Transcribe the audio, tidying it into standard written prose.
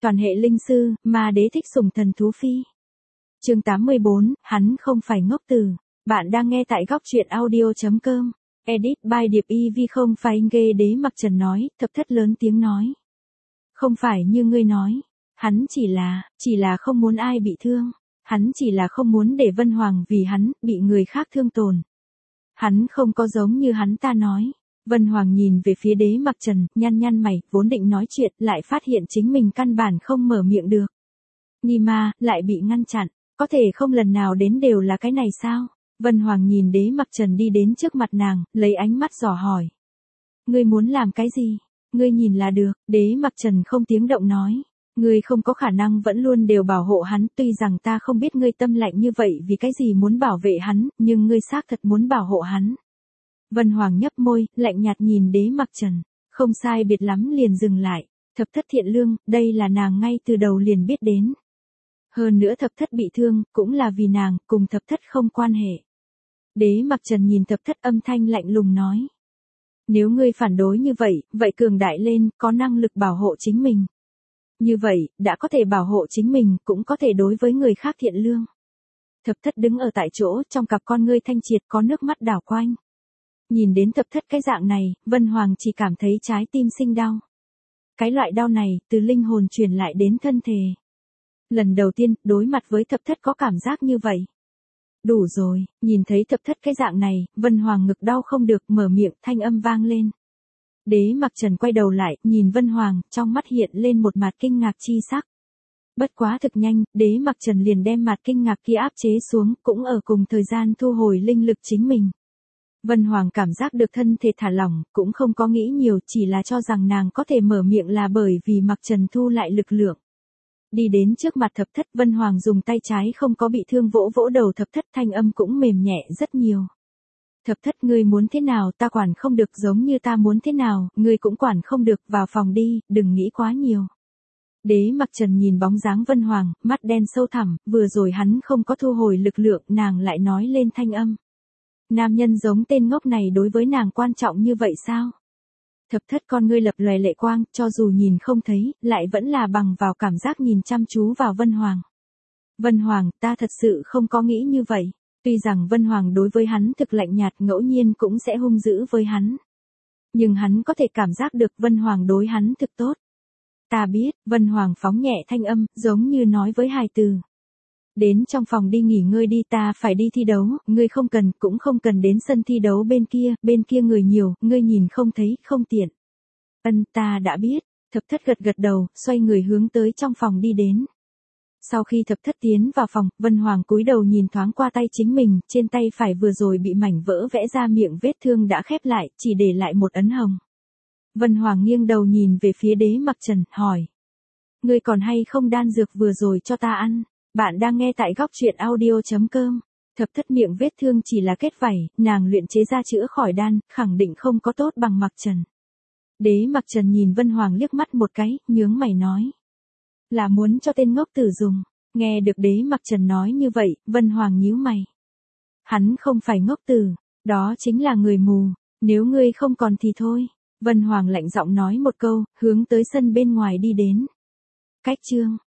Toàn hệ linh sư, ma đế thích sủng thần thú phi. Chương 84, hắn không phải ngốc từ. Bạn đang nghe tại góc truyện audio.com. Edit by Điệp EV. Không phải ghê đế mặc trần nói, thập thất lớn tiếng nói. Không phải như ngươi nói. Hắn chỉ là không muốn ai bị thương. Hắn chỉ là không muốn để Vân Hoàng vì hắn, bị người khác thương tổn. Hắn không có giống như hắn ta nói. Vân Hoàng nhìn về phía đế mặc trần, nhăn mày, vốn định nói chuyện, lại phát hiện chính mình căn bản không mở miệng được. Nhi ma, lại bị ngăn chặn, có thể không lần nào đến đều là cái này sao? Vân Hoàng nhìn đế mặc trần đi đến trước mặt nàng, lấy ánh mắt dò hỏi. Ngươi muốn làm cái gì? Ngươi nhìn là được, đế mặc trần không tiếng động nói. Ngươi không có khả năng vẫn luôn đều bảo hộ hắn, tuy rằng ta không biết ngươi tâm lạnh như vậy vì cái gì muốn bảo vệ hắn, nhưng ngươi xác thật muốn bảo hộ hắn. Vân Hoàng nhấp môi, lạnh nhạt nhìn đế mặc trần, không sai biệt lắm liền dừng lại, thập thất thiện lương, đây là nàng ngay từ đầu liền biết đến. Hơn nữa thập thất bị thương, cũng là vì nàng, cùng thập thất không quan hệ. Đế mặc trần nhìn thập thất âm thanh lạnh lùng nói. Nếu ngươi phản đối như vậy, vậy cường đại lên, có năng lực bảo hộ chính mình. Như vậy, đã có thể bảo hộ chính mình, cũng có thể đối với người khác thiện lương. Thập thất đứng ở tại chỗ, trong cặp con ngươi thanh triệt có nước mắt đảo quanh. Nhìn đến thập thất cái dạng này, Vân Hoàng chỉ cảm thấy trái tim sinh đau. Cái loại đau này, từ linh hồn truyền lại đến thân thể. Lần đầu tiên, đối mặt với thập thất có cảm giác như vậy. Đủ rồi, nhìn thấy thập thất cái dạng này, Vân Hoàng ngực đau không được, mở miệng, thanh âm vang lên. Đế mặc trần quay đầu lại, nhìn Vân Hoàng, trong mắt hiện lên một mặt kinh ngạc chi sắc. Bất quá thực nhanh, đế mặc trần liền đem mặt kinh ngạc kia áp chế xuống, cũng ở cùng thời gian thu hồi linh lực chính mình. Vân Hoàng cảm giác được thân thể thả lỏng, cũng không có nghĩ nhiều, chỉ là cho rằng nàng có thể mở miệng là bởi vì mặc trần thu lại lực lượng. Đi đến trước mặt thập thất, Vân Hoàng dùng tay trái không có bị thương vỗ vỗ đầu thập thất, thanh âm cũng mềm nhẹ rất nhiều. Thập thất, ngươi muốn thế nào ta quản không được, giống như ta muốn thế nào, ngươi cũng quản không được, vào phòng đi, đừng nghĩ quá nhiều. Đế mặc trần nhìn bóng dáng Vân Hoàng, mắt đen sâu thẳm, vừa rồi hắn không có thu hồi lực lượng, nàng lại nói lên thanh âm. Nam nhân giống tên ngốc này đối với nàng quan trọng như vậy sao? Thập thất con ngươi lập lòe lệ quang, cho dù nhìn không thấy, lại vẫn là bằng vào cảm giác nhìn chăm chú vào Vân Hoàng. Vân Hoàng, ta thật sự không có nghĩ như vậy. Tuy rằng Vân Hoàng đối với hắn thực lạnh nhạt, ngẫu nhiên cũng sẽ hung dữ với hắn. Nhưng hắn có thể cảm giác được Vân Hoàng đối hắn thực tốt. Ta biết, Vân Hoàng phóng nhẹ thanh âm, giống như nói với hài từ. Đến trong phòng đi nghỉ ngơi đi, ta phải đi thi đấu, ngươi không cần, cũng không cần đến sân thi đấu bên kia người nhiều, ngươi nhìn không thấy, không tiện. Ta đã biết, thập thất gật đầu, xoay người hướng tới trong phòng đi đến. Sau khi thập thất tiến vào phòng, Vân Hoàng cúi đầu nhìn thoáng qua tay chính mình, trên tay phải vừa rồi bị mảnh vỡ vẽ ra miệng vết thương đã khép lại, chỉ để lại một ấn hồng. Vân Hoàng nghiêng đầu nhìn về phía đế mặc trần, hỏi. Ngươi còn hay không đan dược vừa rồi cho ta ăn? Bạn đang nghe tại góc truyện audio.com. Thập thất miệng vết thương chỉ là kết vảy, nàng luyện chế ra chữa khỏi đan, khẳng định không có tốt bằng mặc trần. Đế mặc trần nhìn Vân Hoàng liếc mắt một cái, nhướng mày nói. Là muốn cho tên ngốc tử dùng. Nghe được đế mặc trần nói như vậy, Vân Hoàng nhíu mày. Hắn không phải ngốc tử, đó chính là người mù, nếu ngươi không còn thì thôi. Vân Hoàng lạnh giọng nói một câu, hướng tới sân bên ngoài đi đến. Cách chương.